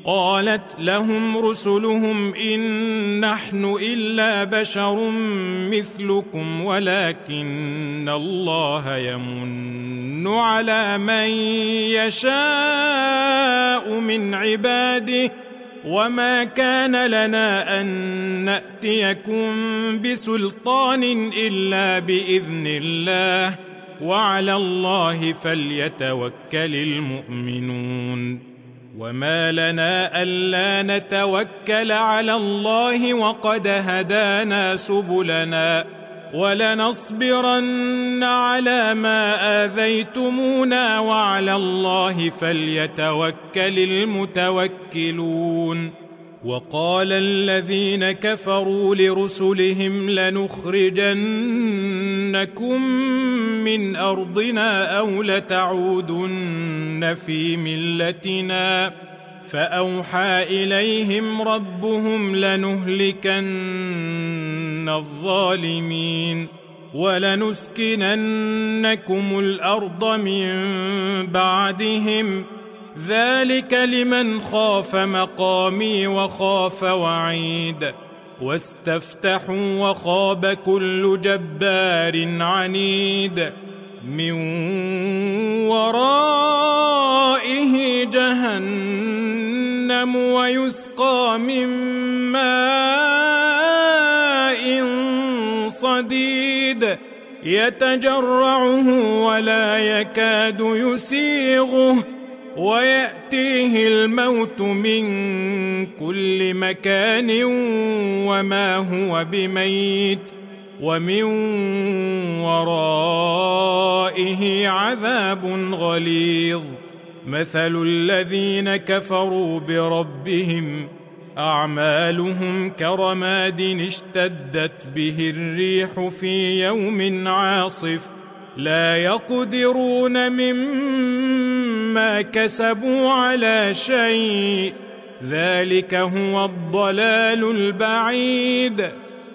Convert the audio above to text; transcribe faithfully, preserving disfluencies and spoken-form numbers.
قالت لهم رسلهم إن نحن إلا بشر مثلكم ولكن الله يمن على من يشاء من عباده وما كان لنا أن نأتيكم بسلطان إلا بإذن الله وعلى الله فليتوكل المؤمنون وما لنا ألا نتوكل على الله وقد هدانا سبلنا ولنصبرن على ما آذيتمونا وعلى الله فليتوكل المتوكلون وقال الذين كفروا لرسلهم لنخرجنكم من أرضنا أو لتعودن في ملتنا فأوحى إليهم ربهم لنهلكن الظالمين ولنسكننكم الأرض من بعدهم ذلك لمن خاف مقامي وخاف وعيد واستفتحوا وخاب كل جبار عنيد من ورائه جهنم ويسقى من ماء صديد يتجرعه ولا يكاد يسيغه ويأتيه الموت من كل مكان وما هو بميت ومن ورائه عذاب غليظ مثل الذين كفروا بربهم أعمالهم كرماد اشتدت به الريح في يوم عاصف لا يقدرون مما كسبوا على شيء ذلك هو الضلال البعيد